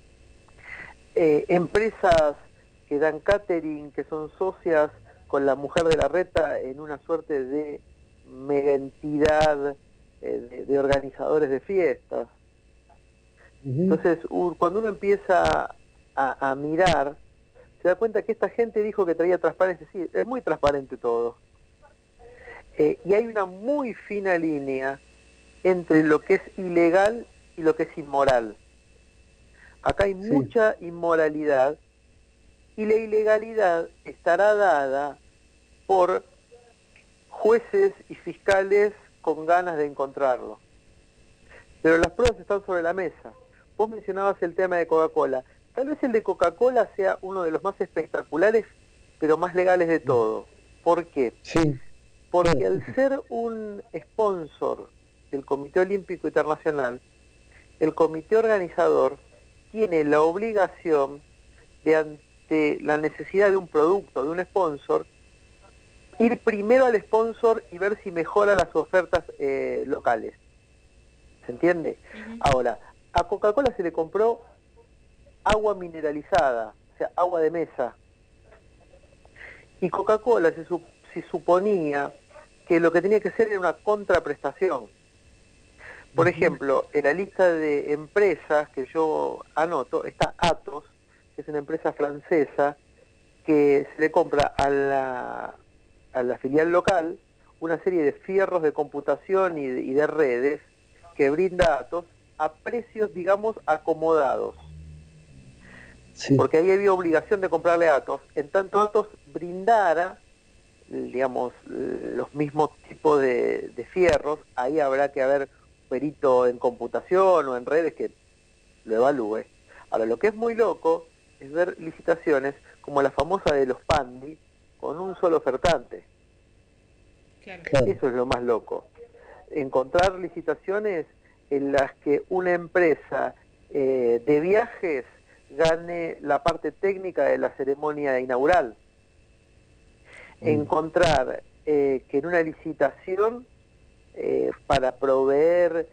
Empresas que dan catering, que son socias con la mujer de Larreta en una suerte de mega entidad de organizadores de fiestas. Uh-huh. Entonces, cuando uno empieza a mirar, se da cuenta que esta gente dijo que traía transparencia. Sí, es muy transparente todo. Y hay una muy fina línea entre lo que es ilegal y lo que es inmoral. Acá hay mucha inmoralidad y la ilegalidad estará dada por jueces y fiscales con ganas de encontrarlo. Pero las pruebas están sobre la mesa. vos mencionabas el tema de Coca-Cola. Tal vez el de Coca-Cola sea uno de los más espectaculares, pero más legales de todo. ¿Por qué? Sí. Porque al ser un sponsor del Comité Olímpico Internacional, el comité organizador tiene la obligación de, ante la necesidad de un producto, de un sponsor, ir primero al sponsor y ver si mejora las ofertas locales. ¿Se entiende? Ahora, a Coca-Cola se le compró agua mineralizada, o sea, agua de mesa. Y Coca-Cola se suponía que lo que tenía que ser era una contraprestación. Por ejemplo, en la lista de empresas que yo anoto está Atos, que es una empresa francesa que se le compra a la filial local una serie de fierros de computación y de redes que brinda Atos a precios, digamos, acomodados. Sí. Porque ahí había obligación de comprarle a Atos, en tanto Atos brindara, digamos, los mismos tipos de fierros. Ahí habrá que haber un perito en computación o en redes que lo evalúe. Ahora, lo que es muy loco es ver licitaciones como la famosa de los Pandi con un solo ofertante. Claro. Eso es lo más loco. Encontrar licitaciones en las que una empresa de viajes gane la parte técnica de la ceremonia inaugural. Encontrar que en una licitación para proveer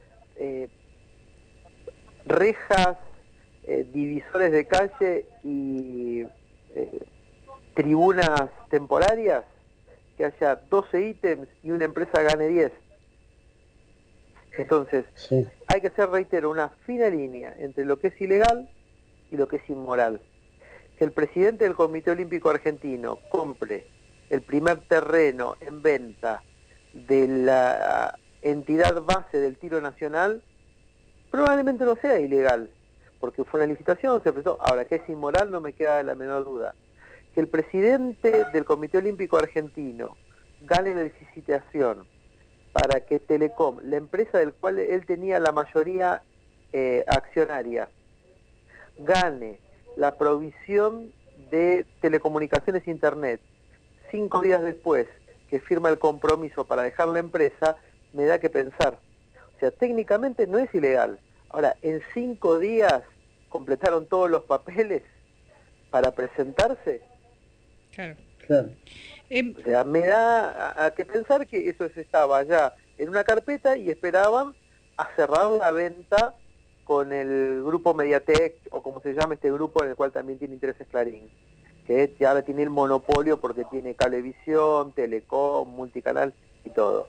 rejas, divisores de calle y tribunas temporarias, que haya 12 ítems y una empresa gane 10. Entonces, Sí. hay que hacer, reitero, una fina línea entre lo que es ilegal y lo que es inmoral. Que el presidente del Comité Olímpico Argentino compre el primer terreno en venta de la entidad base del tiro nacional, probablemente no sea ilegal, porque fue una licitación, se prestó. Ahora, que es inmoral no me queda la menor duda. Que el presidente del Comité Olímpico Argentino gane la licitación para que Telecom, la empresa del cual él tenía la mayoría accionaria, gane la provisión de telecomunicaciones e internet 5 días después que firma el compromiso para dejar la empresa, me da que pensar. O sea, técnicamente no es ilegal. Ahora, en 5 días completaron todos los papeles para presentarse. Claro. Claro. O sea, me da a que pensar que eso estaba ya en una carpeta y esperaban a cerrar la venta con el grupo Mediatek, o como se llama este grupo en el cual también tiene intereses Clarín, que ya ahora tiene el monopolio porque tiene Cablevisión, Telecom, Multicanal y todo.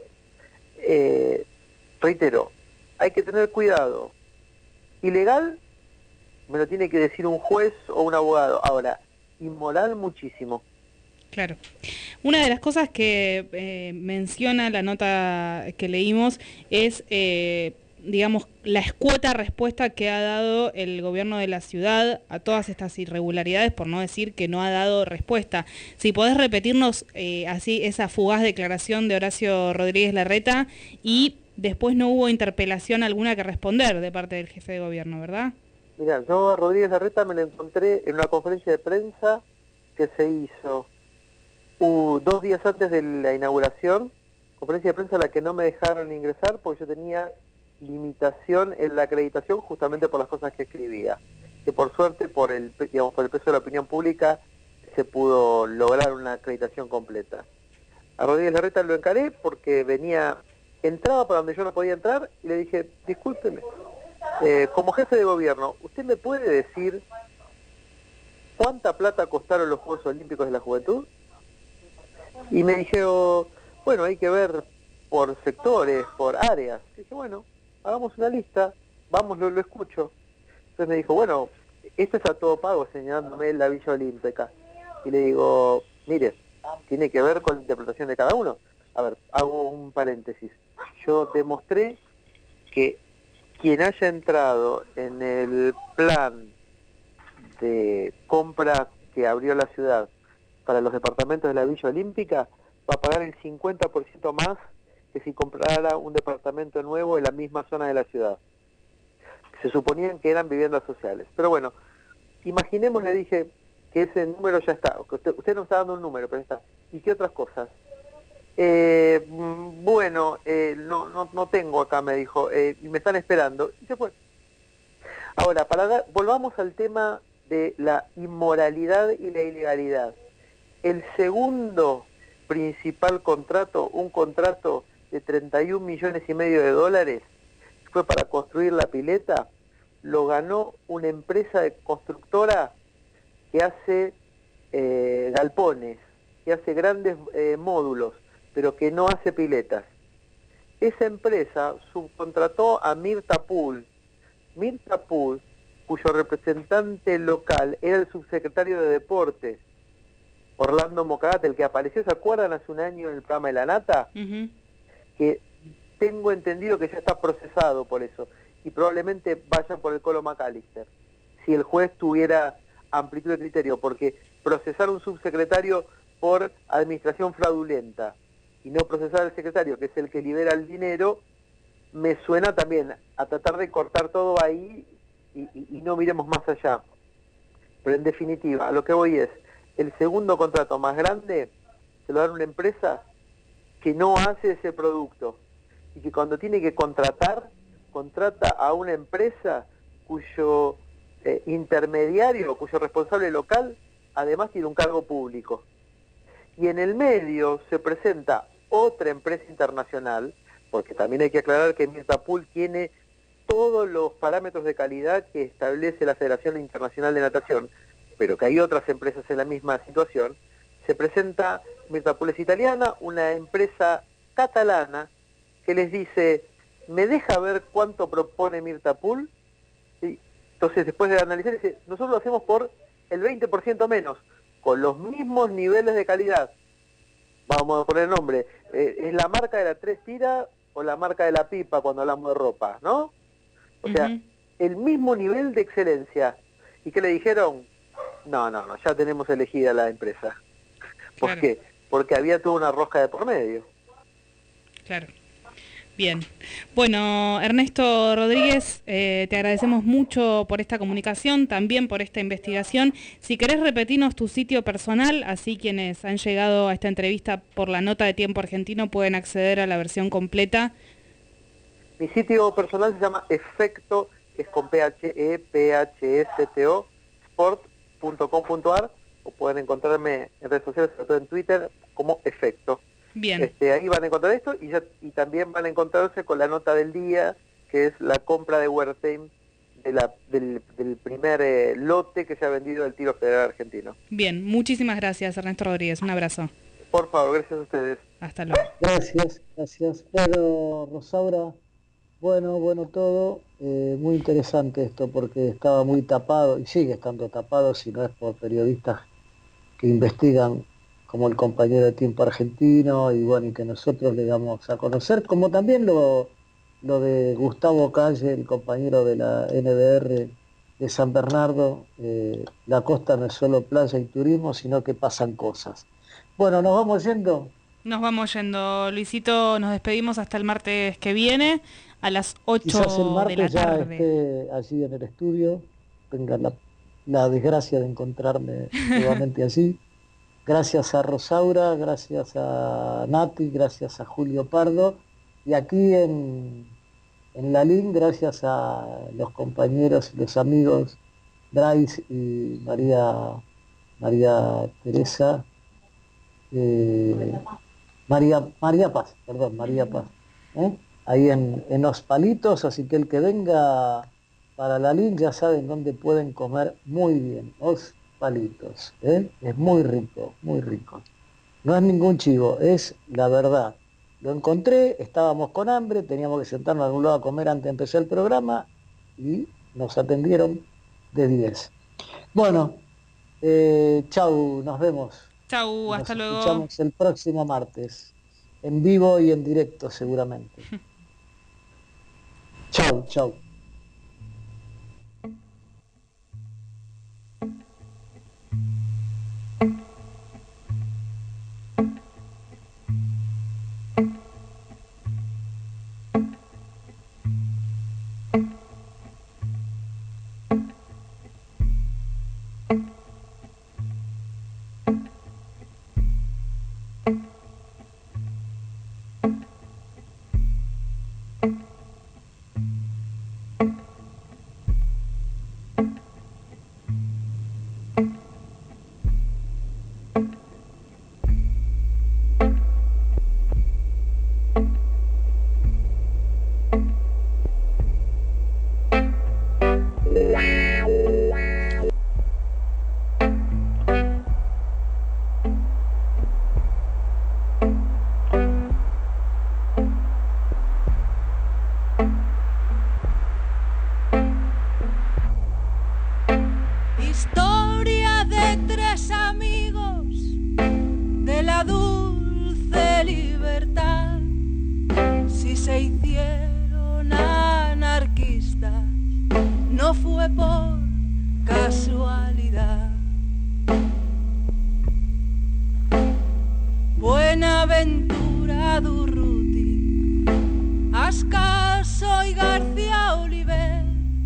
Reitero, hay que tener cuidado. Ilegal me lo tiene que decir un juez o un abogado. Ahora, inmoral muchísimo. Claro. Una de las cosas que menciona la nota que leímos es, digamos, la escueta respuesta que ha dado el gobierno de la ciudad a todas estas irregularidades, por no decir que no ha dado respuesta. Si podés repetirnos así esa fugaz declaración de Horacio Rodríguez Larreta, y después no hubo interpelación alguna que responder de parte del jefe de gobierno, ¿verdad? Mirá, yo a Rodríguez Larreta me lo encontré en una conferencia de prensa que se hizo 2 días antes de la inauguración, conferencia de prensa a la que no me dejaron ingresar porque yo tenía limitación en la acreditación justamente por las cosas que escribía, que por suerte, por el peso de la opinión pública, se pudo lograr una acreditación completa. A Rodríguez Larreta lo encaré porque entraba para donde yo no podía entrar y le dije, discúlpeme, como jefe de gobierno, ¿usted me puede decir cuánta plata costaron los Juegos Olímpicos de la Juventud? Y me dijeron, bueno, hay que ver por sectores, por áreas. Y dije, bueno, hagamos una lista, vamos, lo escucho. Entonces me dijo, bueno, esto es a todo pago, señalándome la Villa Olímpica. Y le digo, mire, tiene que ver con la interpretación de cada uno. A ver, hago un paréntesis. Yo demostré que quien haya entrado en el plan de compra que abrió la ciudad para los departamentos de la Villa Olímpica va a pagar el 50% más que si comprara un departamento nuevo en la misma zona de la ciudad. se suponían que eran viviendas sociales. Pero bueno, imaginemos, le dije, que ese número ya está, que usted nos está dando un número, pero está. ¿Y qué otras cosas? No tengo acá, me dijo, y me están esperando. Y se fue. Ahora, volvamos al tema de la inmoralidad y la ilegalidad. El segundo principal contrato, un contrato de 31,5 millones de dólares, fue para construir la pileta, lo ganó una empresa constructora que hace galpones, que hace grandes módulos, pero que no hace piletas. Esa empresa subcontrató a Mirta Pool, cuyo representante local era el subsecretario de Deportes, Orlando Mocagate, el que apareció, ¿se acuerdan? Hace un año en el programa de La Nata, que tengo entendido que ya está procesado por eso, y probablemente vaya por el Colo McAllister, si el juez tuviera amplitud de criterio, porque procesar un subsecretario por administración fraudulenta y no procesar al secretario, que es el que libera el dinero, me suena también a tratar de cortar todo ahí y no miremos más allá. Pero en definitiva, a lo que voy es, el segundo contrato más grande se lo da una empresa que no hace ese producto y que cuando tiene que contrata a una empresa cuyo intermediario, cuyo responsable local, además tiene un cargo público. Y en el medio se presenta otra empresa internacional, porque también hay que aclarar que Mirta Pool tiene todos los parámetros de calidad que establece la Federación Internacional de Natación, pero que hay otras empresas en la misma situación. Se presenta, Mirta Pool es italiana, una empresa catalana que les dice, ¿me deja ver cuánto propone Mirta Pool? ¿Sí? Entonces, después de analizar, dice, nosotros lo hacemos por el 20% menos, con los mismos niveles de calidad. Vamos a poner nombre, es la marca de la 3 tiras o la marca de la pipa cuando hablamos de ropa, ¿no? O sea, el mismo nivel de excelencia. ¿Y qué le dijeron? No, ya tenemos elegida la empresa. ¿Por qué? Porque había toda una rosca de por medio. Claro. Bien. Bueno, Ernesto Rodríguez, te agradecemos mucho por esta comunicación, también por esta investigación. Si querés repetirnos tu sitio personal, así quienes han llegado a esta entrevista por la nota de Tiempo Argentino pueden acceder a la versión completa. Mi sitio personal se llama Efecto, que es con PHEPHSTO, sport.com.ar, o pueden encontrarme en redes sociales, sobre todo en Twitter, como Efecto. Bien. Ahí van a encontrar esto y también van a encontrarse con la nota del día, que es la compra de Wertheim del primer lote que se ha vendido del tiro federal argentino. Bien, muchísimas gracias, Ernesto Rodríguez. Un abrazo. Por favor, gracias a ustedes. Hasta luego. Gracias. Bueno, Rosaura, bueno todo. Muy interesante esto porque estaba muy tapado y sigue estando tapado, si no es por periodistas que investigan como el compañero de Tiempo Argentino, y bueno, y que nosotros le damos a conocer, como también lo de Gustavo Calle, el compañero de la NBR de San Bernardo. La costa no es solo playa y turismo, sino que pasan cosas. Bueno, ¿nos vamos yendo? Nos vamos yendo, Luisito, nos despedimos hasta el martes que viene, a las 8 Quizás el martes de la ya tarde. esté allí en el estudio, tenga la desgracia de encontrarme nuevamente allí. Gracias a Rosaura, gracias a Nati, gracias a Julio Pardo, y aquí en la LIN, gracias a los compañeros y los amigos Bryce y María Teresa, María Paz, ahí en Los Palitos, así que el que venga para la LIN ya saben dónde pueden comer muy bien, Los Palitos, es muy rico, no es ningún chivo, es la verdad. Lo encontré, estábamos con hambre, teníamos que sentarnos a algún lado a comer antes de empezar el programa y nos atendieron de 10. Bueno, chau, nos vemos. Chau, hasta luego. Nos escuchamos el próximo martes, en vivo y en directo seguramente. Chau. se hicieron anarquistas, no fue por casualidad. Buenaventura Durruti, Ascaso y García Oliver,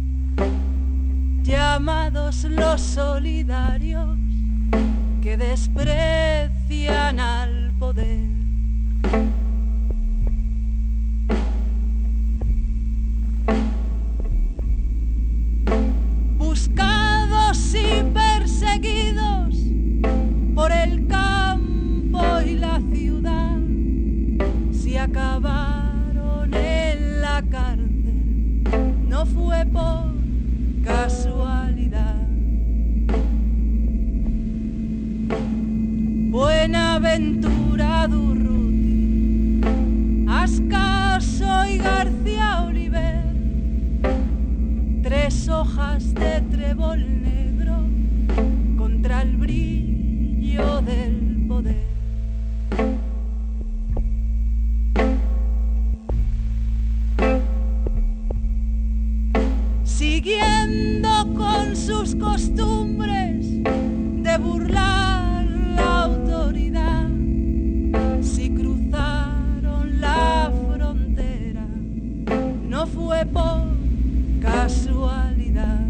llamados los solidarios que desprecian al poder. Buscados y perseguidos por el campo y la ciudad, si acabaron en la cárcel, no fue por casualidad. Buenaventura Durruti, Ascaso y García Oliver, 3 hojas de trébol negro contra el brillo del poder. Siguiendo con sus costumbres de burlar la autoridad, si cruzaron la frontera, no fue por casualidad.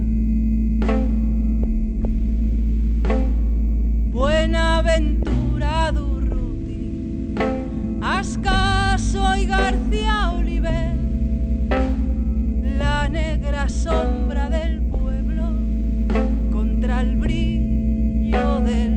Buenaventura Durruti, Ascaso y García Oliver, la negra sombra del pueblo contra el brillo del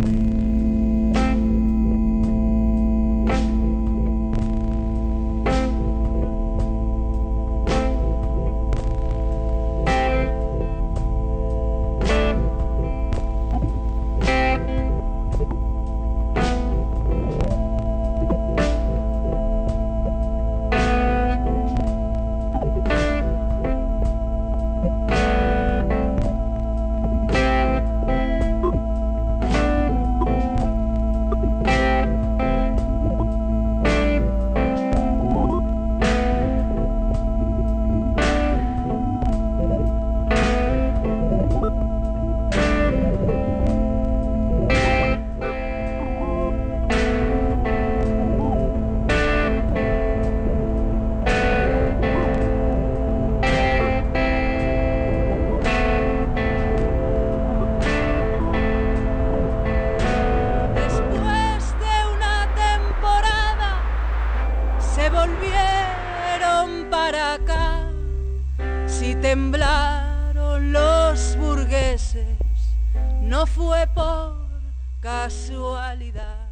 volvieron para acá, si temblaron los burgueses, no fue por casualidad.